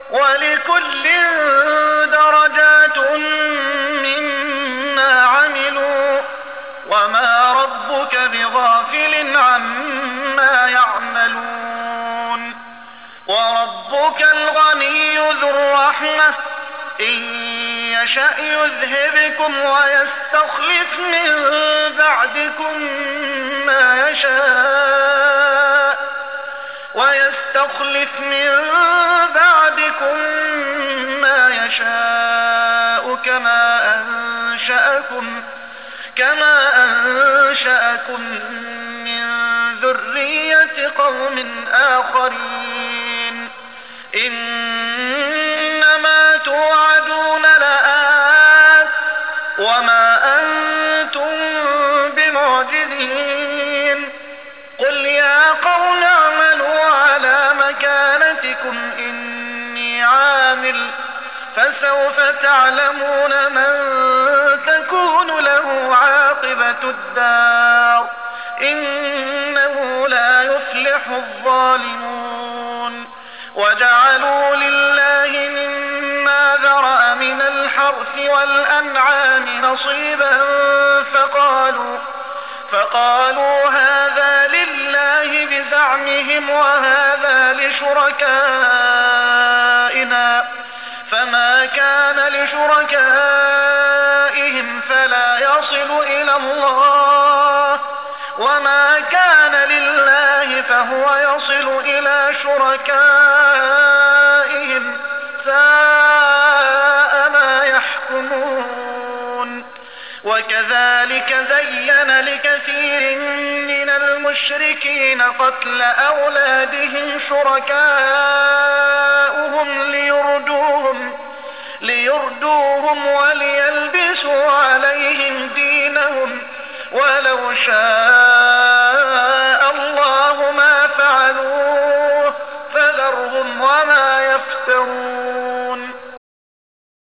ولكل درجات مما عملوا وما ربك بغافل عما يعملون وربك الغني ذو الرحمة إن يشأ يذهبكم ويستخلف من بعدكم ما يشاء كما أنشأكم من ذرية قوم آخرين إنما توعدون لآت وما أنتم بمعجزين قل يا قوم اعملوا على مكانتكم إني عامل فسوف تعلمون من تكون له عاقبة الدار إنه لا يفلح الظالمون وجعلوا لله مما ذرأ من الحرث والأنعام نصيبا فقالوا هذا لله بزعمهم وهذا لشركائنا فما كان لشركائهم فلا يصل إلى الله وما كان لله فهو يصل إلى شركائهم ساء ما يحكمون وكذلك زين لكثير من المشركين قتل أولادهم شركاؤهم ليردوهم وليلبسوا عليهم دينهم ولو شاء الله ما فعلوه فذرهم وما يفترون